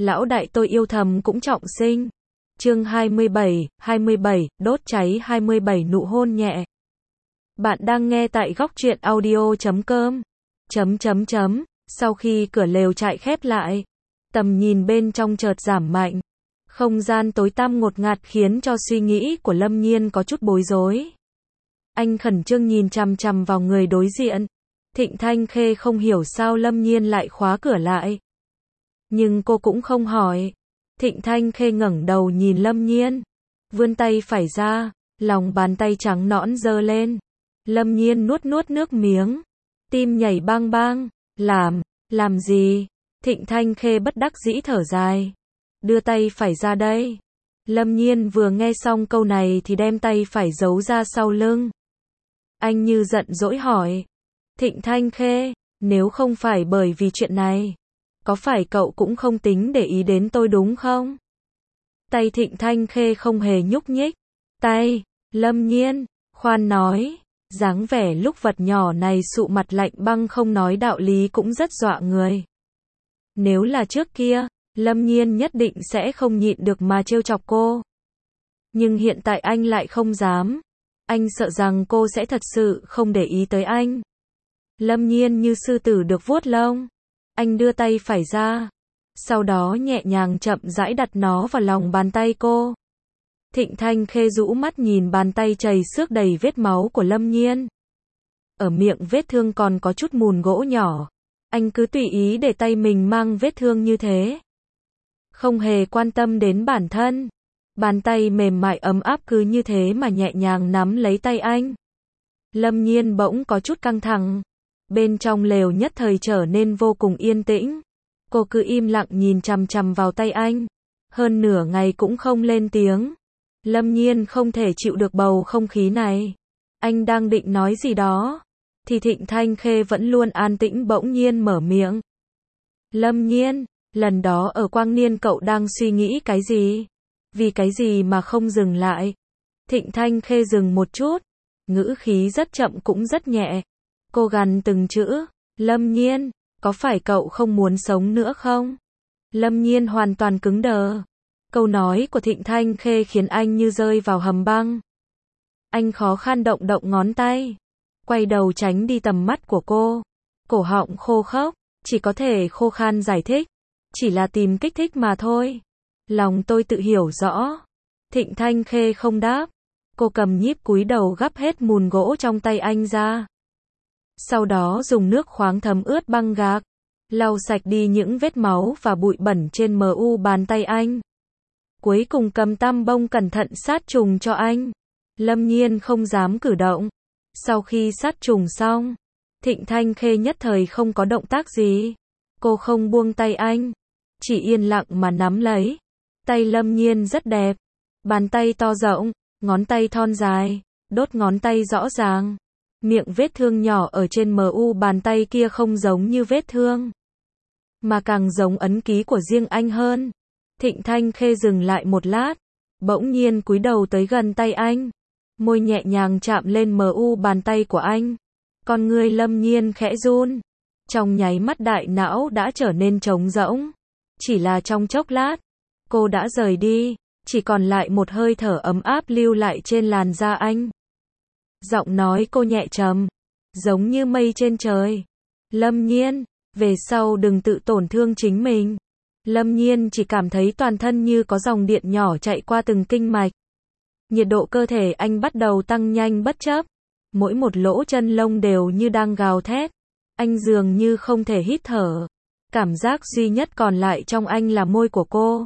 lão đại tôi yêu thầm cũng trọng sinh. Chương 27, đốt cháy 27 nụ hôn nhẹ. Bạn đang nghe tại góc truyện audio.com. Sau khi cửa lều trại khép lại, tầm nhìn bên trong chợt giảm mạnh. Không gian tối tăm ngột ngạt khiến cho suy nghĩ của Lâm Nhiên có chút bối rối. Anh khẩn trương nhìn chằm chằm vào người đối diện. Thịnh Thanh Khê không hiểu sao Lâm Nhiên lại khóa cửa lại. Nhưng cô cũng không hỏi. Thịnh Thanh Khê ngẩng đầu nhìn Lâm Nhiên, vươn tay phải ra, lòng bàn tay trắng nõn giơ lên. Lâm Nhiên nuốt nước miếng, tim nhảy bang bang. Làm gì? Thịnh Thanh Khê bất đắc dĩ thở dài. Đưa tay phải ra đây. Lâm Nhiên vừa nghe xong câu này thì đem tay phải giấu ra sau lưng. Anh như giận dỗi hỏi. Thịnh Thanh Khê, nếu không phải bởi vì chuyện này, có phải cậu cũng không tính để ý đến tôi đúng không? Tay Thịnh Thanh Khê không hề nhúc nhích. Lâm Nhiên, khoan nói, dáng vẻ lúc vật nhỏ này sụ mặt lạnh băng không nói đạo lý cũng rất dọa người. Nếu là trước kia, Lâm Nhiên nhất định sẽ không nhịn được mà trêu chọc cô. Nhưng hiện tại anh lại không dám. Anh sợ rằng cô sẽ thật sự không để ý tới anh. Lâm Nhiên như sư tử được vuốt lông. Anh đưa tay phải ra, sau đó nhẹ nhàng chậm rãi đặt nó vào lòng bàn tay cô. Thịnh Thanh Khê rũ mắt nhìn bàn tay chảy xước đầy vết máu của Lâm Nhiên. Ở miệng vết thương còn có chút mùn gỗ nhỏ. Anh cứ tùy ý để tay mình mang vết thương như thế, không hề quan tâm đến bản thân. Bàn tay mềm mại ấm áp cứ như thế mà nhẹ nhàng nắm lấy tay anh. Lâm Nhiên bỗng có chút căng thẳng. Bên trong lều nhất thời trở nên vô cùng yên tĩnh. Cô cứ im lặng nhìn chằm chằm vào tay anh. Hơn nửa ngày cũng không lên tiếng. Lâm Nhiên không thể chịu được bầu không khí này. Anh đang định nói gì đó, thì Thịnh Thanh Khê vẫn luôn an tĩnh bỗng nhiên mở miệng. Lâm Nhiên, lần đó ở Quang Niên cậu đang suy nghĩ cái gì? Vì cái gì mà không dừng lại? Thịnh Thanh Khê dừng một chút, ngữ khí rất chậm cũng rất nhẹ. Cô gằn từng chữ. Lâm Nhiên, có phải cậu không muốn sống nữa không? Lâm Nhiên hoàn toàn cứng đờ. Câu nói của Thịnh Thanh Khê khiến anh như rơi vào hầm băng. Anh khó khăn động ngón tay, quay đầu tránh đi tầm mắt của cô. Cổ họng khô khốc, chỉ có thể khô khan giải thích. Chỉ là tìm kích thích mà thôi. Lòng tôi tự hiểu rõ. Thịnh Thanh Khê không đáp. Cô cầm nhíp cúi đầu gắp hết mùn gỗ trong tay anh ra. Sau đó dùng nước khoáng thấm ướt băng gạc, lau sạch đi những vết máu và bụi bẩn trên bàn tay anh. Cuối cùng cầm tăm bông cẩn thận sát trùng cho anh. Lâm Nhiên không dám cử động. Sau khi sát trùng xong, Thịnh Thanh Khê nhất thời không có động tác gì. Cô không buông tay anh, chỉ yên lặng mà nắm lấy. Tay Lâm Nhiên rất đẹp. Bàn tay to rộng, ngón tay thon dài, đốt ngón tay rõ ràng. Miệng vết thương nhỏ ở trên bàn tay kia không giống như vết thương, mà càng giống ấn ký của riêng anh hơn. Thịnh Thanh Khê dừng lại một lát, bỗng nhiên cúi đầu tới gần tay anh. Môi nhẹ nhàng chạm lên bàn tay của anh. Con người Lâm Nhiên khẽ run. Trong nháy mắt đại não đã trở nên trống rỗng. Chỉ là trong chốc lát, cô đã rời đi, chỉ còn lại một hơi thở ấm áp lưu lại trên làn da anh. Giọng nói cô nhẹ trầm, giống như mây trên trời. Lâm Nhiên, về sau đừng tự tổn thương chính mình. Lâm Nhiên chỉ cảm thấy toàn thân như có dòng điện nhỏ chạy qua từng kinh mạch. Nhiệt độ cơ thể anh bắt đầu tăng nhanh bất chấp. Mỗi một lỗ chân lông đều như đang gào thét. Anh dường như không thể hít thở. Cảm giác duy nhất còn lại trong anh là môi của cô.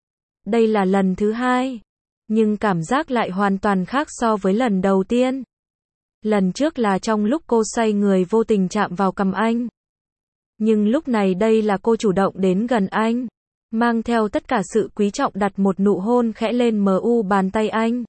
Đây là lần thứ hai, nhưng cảm giác lại hoàn toàn khác so với lần đầu tiên. Lần trước là trong lúc cô xoay người vô tình chạm vào cằm anh. Nhưng lúc này đây là cô chủ động đến gần anh, mang theo tất cả sự quý trọng đặt một nụ hôn khẽ lên bàn tay anh.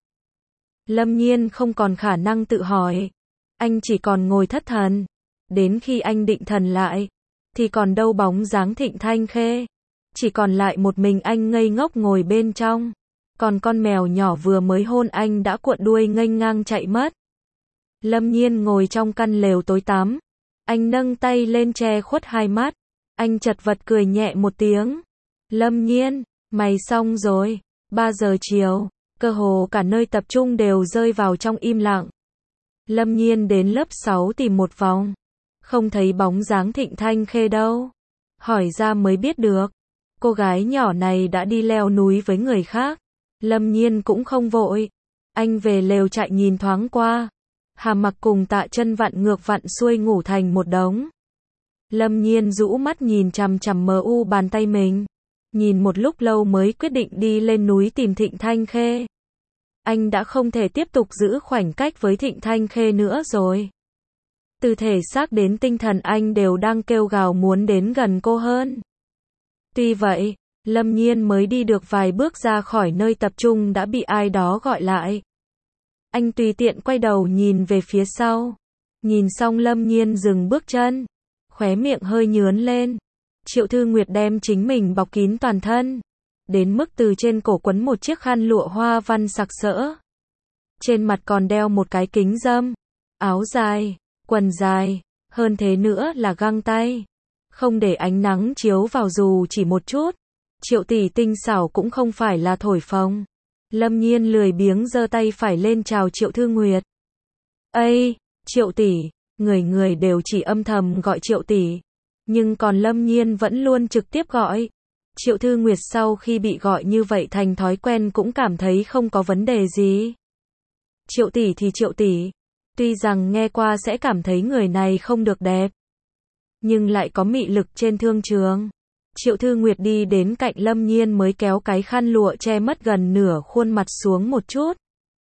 Lâm Nhiên không còn khả năng tự hỏi. Anh chỉ còn ngồi thất thần. Đến khi anh định thần lại, thì còn đâu bóng dáng Thịnh Thanh Khê. Chỉ còn lại một mình anh ngây ngốc ngồi bên trong. Còn con mèo nhỏ vừa mới hôn anh đã cuộn đuôi nghênh ngang chạy mất. Lâm Nhiên ngồi trong căn lều tối tăm. Anh nâng tay lên che khuất hai mắt. Anh chật vật cười nhẹ một tiếng. Lâm Nhiên, mày xong rồi. 3 giờ chiều, cơ hồ cả nơi tập trung đều rơi vào trong im lặng. Lâm Nhiên đến lớp 6 tìm một vòng. Không thấy bóng dáng Thịnh Thanh Khê đâu. Hỏi ra mới biết được. Cô gái nhỏ này đã đi leo núi với người khác. Lâm Nhiên cũng không vội. Anh về lều trại nhìn thoáng qua. Hà Mặc cùng Tạ Chân vặn ngược vặn xuôi ngủ thành một đống. Lâm Nhiên rũ mắt nhìn chằm chằm mờ u bàn tay mình. Nhìn một lúc lâu mới quyết định đi lên núi tìm Thịnh Thanh Khê. Anh đã không thể tiếp tục giữ khoảnh cách với Thịnh Thanh Khê nữa rồi. Từ thể xác đến tinh thần anh đều đang kêu gào muốn đến gần cô hơn. Tuy vậy, Lâm Nhiên mới đi được vài bước ra khỏi nơi tập trung đã bị ai đó gọi lại. Anh tùy tiện quay đầu nhìn về phía sau. Nhìn xong Lâm Nhiên dừng bước chân. Khóe miệng hơi nhướn lên. Triệu Thư Nguyệt đem chính mình bọc kín toàn thân. Đến mức từ trên cổ quấn một chiếc khăn lụa hoa văn sặc sỡ. Trên mặt còn đeo một cái kính râm. Áo dài, quần dài, hơn thế nữa là găng tay. Không để ánh nắng chiếu vào dù chỉ một chút. Triệu tỷ tinh xảo cũng không phải là thổi phồng. Lâm Nhiên lười biếng giơ tay phải lên chào Triệu Thư Nguyệt. Ây, Triệu tỷ, người người đều chỉ âm thầm gọi Triệu tỷ. Nhưng còn Lâm Nhiên vẫn luôn trực tiếp gọi. Triệu Thư Nguyệt sau khi bị gọi như vậy thành thói quen cũng cảm thấy không có vấn đề gì. Triệu tỷ thì Triệu tỷ. Tuy rằng nghe qua sẽ cảm thấy người này không được đẹp. Nhưng lại có mị lực trên thương trường. Triệu Thư Nguyệt đi đến cạnh Lâm Nhiên mới kéo cái khăn lụa che mất gần nửa khuôn mặt xuống một chút.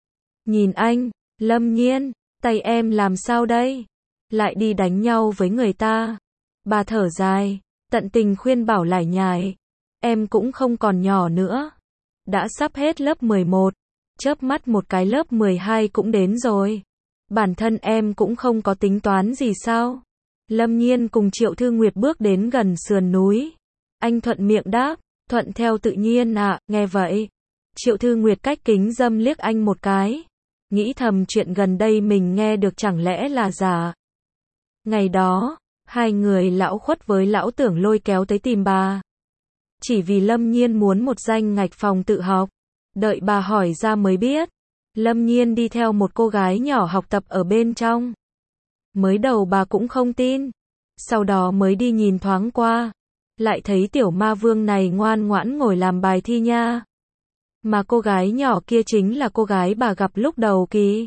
Nhìn anh, Lâm Nhiên, tay em làm sao đây? Lại đi đánh nhau với người ta. Bà thở dài, tận tình khuyên bảo lải nhải. Em cũng không còn nhỏ nữa. Đã sắp hết lớp 11. Chớp mắt một cái lớp 12 cũng đến rồi. Bản thân em cũng không có tính toán gì sao? Lâm Nhiên cùng Triệu Thư Nguyệt bước đến gần sườn núi. Anh thuận miệng đáp, thuận theo tự nhiên ạ, nghe vậy. Triệu Thư Nguyệt cách kính dâm liếc anh một cái. Nghĩ thầm chuyện gần đây mình nghe được chẳng lẽ là giả. Ngày đó, hai người lão Khuất với lão Tưởng lôi kéo tới tìm bà. Chỉ vì Lâm Nhiên muốn một danh ngạch phòng tự học. Đợi bà hỏi ra mới biết. Lâm Nhiên đi theo một cô gái nhỏ học tập ở bên trong. Mới đầu bà cũng không tin. Sau đó mới đi nhìn thoáng qua. Lại thấy tiểu ma vương này ngoan ngoãn ngồi làm bài thi nha. Mà cô gái nhỏ kia chính là cô gái bà gặp lúc đầu kỳ.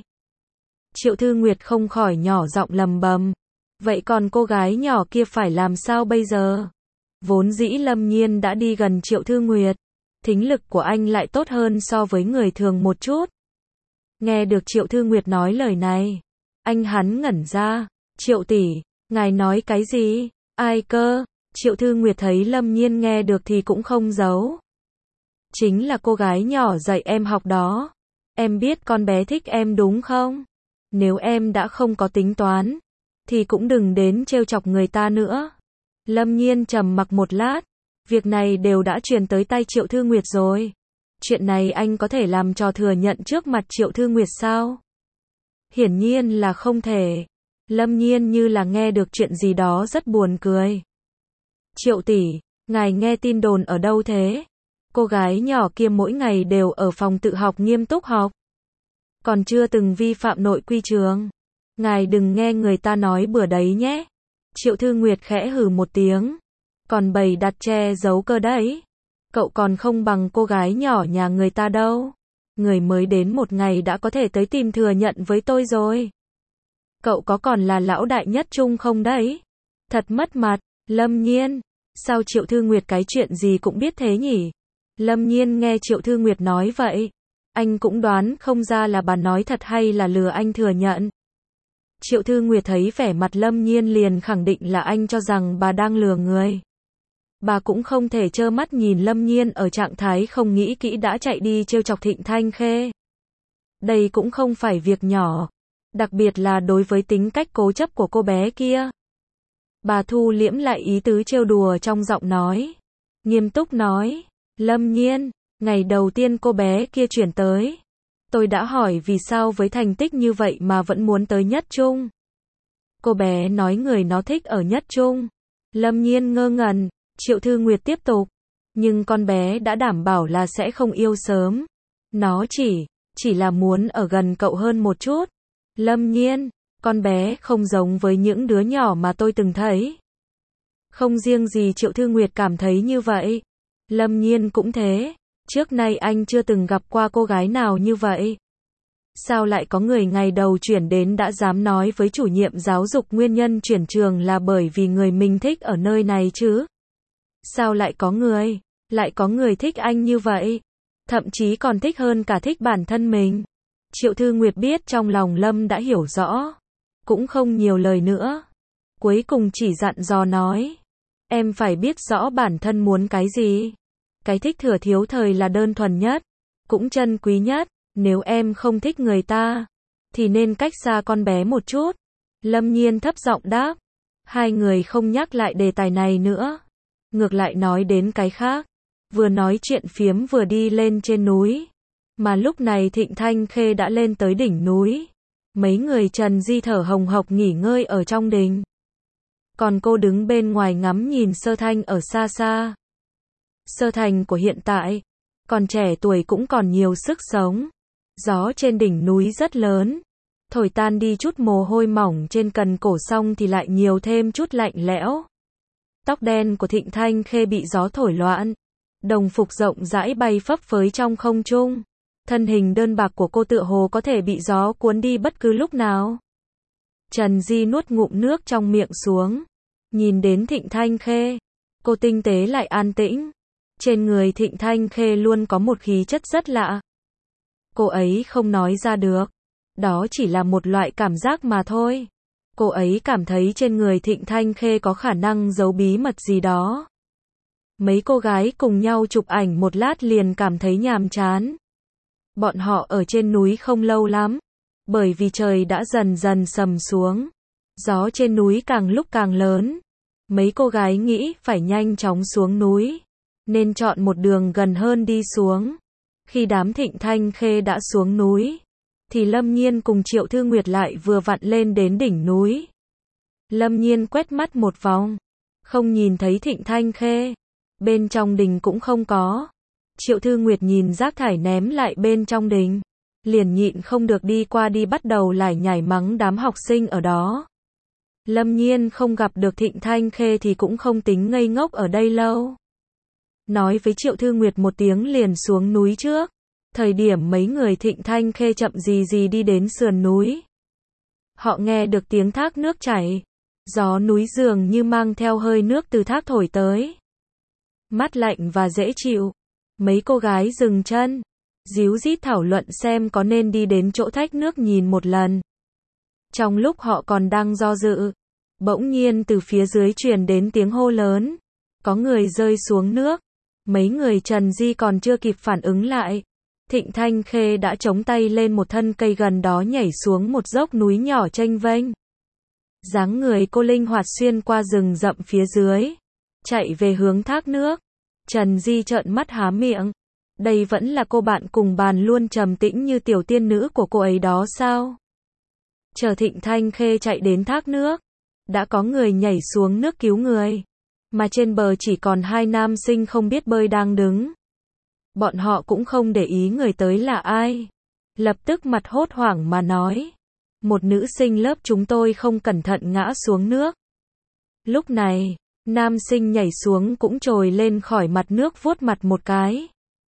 Triệu Thư Nguyệt không khỏi nhỏ giọng lầm bầm. Vậy còn cô gái nhỏ kia phải làm sao bây giờ? Vốn dĩ Lâm Nhiên đã đi gần Triệu Thư Nguyệt. Thính lực của anh lại tốt hơn so với người thường một chút. Nghe được Triệu Thư Nguyệt nói lời này. Anh hắn ngẩn ra. Triệu tỷ, ngài nói cái gì? Ai cơ? Triệu Thư Nguyệt thấy Lâm Nhiên nghe được thì cũng không giấu. Chính là cô gái nhỏ dạy em học đó. Em biết con bé thích em đúng không? Nếu em đã không có tính toán, thì cũng đừng đến trêu chọc người ta nữa. Lâm Nhiên trầm mặc một lát. Việc này đều đã truyền tới tay Triệu Thư Nguyệt rồi. Chuyện này anh có thể làm trò thừa nhận trước mặt Triệu Thư Nguyệt sao? Hiển nhiên là không thể. Lâm Nhiên như là nghe được chuyện gì đó rất buồn cười. Triệu tỷ, ngài nghe tin đồn ở đâu thế? Cô gái nhỏ kia mỗi ngày đều ở phòng tự học nghiêm túc học. Còn chưa từng vi phạm nội quy trường. Ngài đừng nghe người ta nói bừa đấy nhé. Triệu Thư Nguyệt khẽ hừ một tiếng. Còn bày đặt che giấu cơ đấy. Cậu còn không bằng cô gái nhỏ nhà người ta đâu. Người mới đến một ngày đã có thể tới tìm thừa nhận với tôi rồi. Cậu có còn là lão đại nhất trung không đấy? Thật mất mặt. Lâm Nhiên. Sao Triệu Thư Nguyệt cái chuyện gì cũng biết thế nhỉ? Lâm Nhiên nghe Triệu Thư Nguyệt nói vậy. Anh cũng đoán không ra là bà nói thật hay là lừa anh thừa nhận. Triệu Thư Nguyệt thấy vẻ mặt Lâm Nhiên liền khẳng định là anh cho rằng bà đang lừa người. Bà cũng không thể trơ mắt nhìn Lâm Nhiên ở trạng thái không nghĩ kỹ đã chạy đi trêu chọc Thịnh Thanh Khê. Đây cũng không phải việc nhỏ. Đặc biệt là đối với tính cách cố chấp của cô bé kia. Bà thu liễm lại ý tứ trêu đùa trong giọng nói. Nghiêm túc nói. Lâm Nhiên, ngày đầu tiên cô bé kia chuyển tới. Tôi đã hỏi vì sao với thành tích như vậy mà vẫn muốn tới nhất trung. Cô bé nói người nó thích ở nhất trung. Lâm Nhiên ngơ ngẩn. Triệu Thư Nguyệt tiếp tục. Nhưng con bé đã đảm bảo là sẽ không yêu sớm. Nó chỉ là muốn ở gần cậu hơn một chút. Lâm Nhiên, con bé không giống với những đứa nhỏ mà tôi từng thấy. Không riêng gì Triệu Thư Nguyệt cảm thấy như vậy. Lâm Nhiên cũng thế. Trước nay anh chưa từng gặp qua cô gái nào như vậy. Sao lại có người ngày đầu chuyển đến đã dám nói với chủ nhiệm giáo dục nguyên nhân chuyển trường là bởi vì người mình thích ở nơi này chứ? Sao lại có người thích anh như vậy? Thậm chí còn thích hơn cả thích bản thân mình. Triệu Thư Nguyệt biết trong lòng Lâm đã hiểu rõ. Cũng không nhiều lời nữa. Cuối cùng chỉ dặn dò nói. Em phải biết rõ bản thân muốn cái gì. Cái thích thừa thiếu thời là đơn thuần nhất. Cũng chân quý nhất. Nếu em không thích người ta, thì nên cách xa con bé một chút. Lâm Nhiên thấp giọng đáp. Hai người không nhắc lại đề tài này nữa. Ngược lại nói đến cái khác. Vừa nói chuyện phiếm vừa đi lên trên núi. Mà lúc này Thịnh Thanh Khê đã lên tới đỉnh núi. Mấy người Trần Di thở hồng hộc nghỉ ngơi ở trong đình. Còn cô đứng bên ngoài ngắm nhìn Sơ Thanh ở xa xa. Sơ Thành của hiện tại, còn trẻ tuổi cũng còn nhiều sức sống. Gió trên đỉnh núi rất lớn. Thổi tan đi chút mồ hôi mỏng trên cần cổ xong thì lại nhiều thêm chút lạnh lẽo. Tóc đen của Thịnh Thanh Khê bị gió thổi loạn. Đồng phục rộng rãi bay phấp phới trong không trung. Thân hình đơn bạc của cô tựa hồ có thể bị gió cuốn đi bất cứ lúc nào. Trần Di nuốt ngụm nước trong miệng xuống. Nhìn đến Thịnh Thanh Khê. Cô tinh tế lại an tĩnh. Trên người Thịnh Thanh Khê luôn có một khí chất rất lạ. Cô ấy không nói ra được. Đó chỉ là một loại cảm giác mà thôi. Cô ấy cảm thấy trên người Thịnh Thanh Khê có khả năng giấu bí mật gì đó. Mấy cô gái cùng nhau chụp ảnh một lát liền cảm thấy nhàm chán. Bọn họ ở trên núi không lâu lắm. Bởi vì trời đã dần dần sầm xuống. Gió trên núi càng lúc càng lớn. Mấy cô gái nghĩ phải nhanh chóng xuống núi. Nên chọn một đường gần hơn đi xuống. Khi đám Thịnh Thanh Khê đã xuống núi, thì Lâm Nhiên cùng Triệu Thư Nguyệt lại vừa vặn lên đến đỉnh núi. Lâm Nhiên quét mắt một vòng, không nhìn thấy Thịnh Thanh Khê. Bên trong đình cũng không có. Triệu Thư Nguyệt nhìn rác thải ném lại bên trong đình, liền nhịn không được đi qua đi bắt đầu lải nhải mắng đám học sinh ở đó. Lâm Nhiên không gặp được Thịnh Thanh Khê thì cũng không tính ngây ngốc ở đây lâu. Nói với Triệu Thư Nguyệt một tiếng liền xuống núi trước. Thời điểm mấy người Thịnh Thanh Khê chậm gì đi đến sườn núi. Họ nghe được tiếng thác nước chảy. Gió núi dường như mang theo hơi nước từ thác thổi tới. Mát lạnh và dễ chịu. Mấy cô gái dừng chân. Díu dít thảo luận xem có nên đi đến chỗ thác nước nhìn một lần. Trong lúc họ còn đang do dự, bỗng nhiên từ phía dưới truyền đến tiếng hô lớn. Có người rơi xuống nước. Mấy người Trần Di còn chưa kịp phản ứng lại. Thịnh Thanh Khê đã chống tay lên một thân cây gần đó nhảy xuống một dốc núi nhỏ chênh vênh. Dáng người cô linh hoạt xuyên qua rừng rậm phía dưới. Chạy về hướng thác nước. Trần Di trợn mắt há miệng. Đây vẫn là cô bạn cùng bàn luôn trầm tĩnh như tiểu tiên nữ của cô ấy đó sao? Chờ Thịnh Thanh Khê chạy đến thác nước. Đã có người nhảy xuống nước cứu người. Mà trên bờ chỉ còn hai nam sinh không biết bơi đang đứng. Bọn họ cũng không để ý người tới là ai. Lập tức mặt hốt hoảng mà nói. Một nữ sinh lớp chúng tôi không cẩn thận ngã xuống nước. Lúc này, nam sinh nhảy xuống cũng trồi lên khỏi mặt nước vuốt mặt một cái.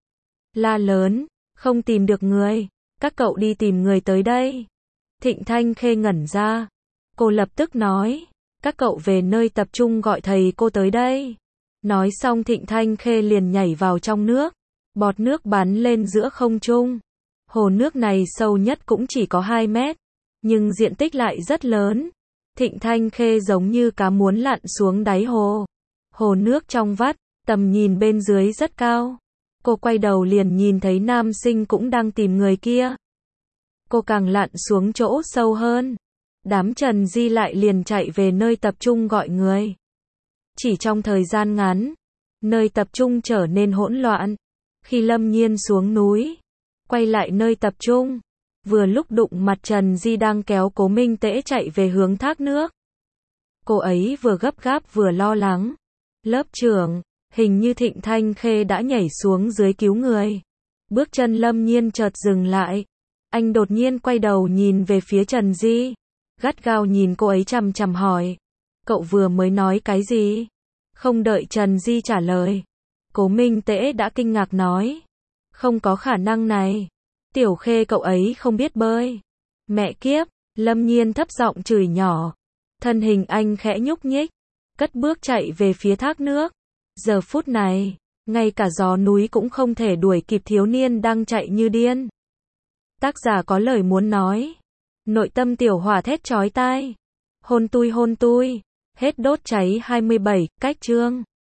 La lớn, không tìm được người. Các cậu đi tìm người tới đây. Thịnh Thanh Khê ngẩn ra. Cô lập tức nói. Các cậu về nơi tập trung gọi thầy cô tới đây. Nói xong Thịnh Thanh Khê liền nhảy vào trong nước. Bọt nước bắn lên giữa không trung. Hồ nước này sâu nhất cũng chỉ có 2 mét. Nhưng diện tích lại rất lớn. Thịnh Thanh Khê giống như cá muốn lặn xuống đáy hồ. Hồ nước trong vắt, tầm nhìn bên dưới rất cao. Cô quay đầu liền nhìn thấy nam sinh cũng đang tìm người kia. Cô càng lặn xuống chỗ sâu hơn. Đám Trần Di lại liền chạy về nơi tập trung gọi người. Chỉ trong thời gian ngắn, nơi tập trung trở nên hỗn loạn. Khi Lâm Nhiên xuống núi, quay lại nơi tập trung, vừa lúc đụng mặt Trần Di đang kéo Cố Minh Tễ chạy về hướng thác nước. Cô ấy vừa gấp gáp vừa lo lắng. Lớp trưởng, Hình như Thịnh Thanh Khê đã nhảy xuống dưới cứu người. Bước chân Lâm Nhiên chợt dừng lại. Anh đột nhiên quay đầu nhìn về phía Trần Di. Gắt gao nhìn cô ấy chằm chằm hỏi. Cậu vừa mới nói cái gì? Không đợi Trần Di trả lời. Cố Minh Tễ đã kinh ngạc nói. Không có khả năng này. Tiểu Khê cậu ấy không biết bơi. Mẹ kiếp, Lâm Nhiên thấp giọng chửi nhỏ. Thân hình anh khẽ nhúc nhích. Cất bước chạy về phía thác nước. Giờ phút này, ngay cả gió núi cũng không thể đuổi kịp thiếu niên đang chạy như điên. Tác giả có lời muốn nói. Nội tâm tiểu hỏa thét chói tai. Hôn tui, hết đốt cháy 27, cách chương.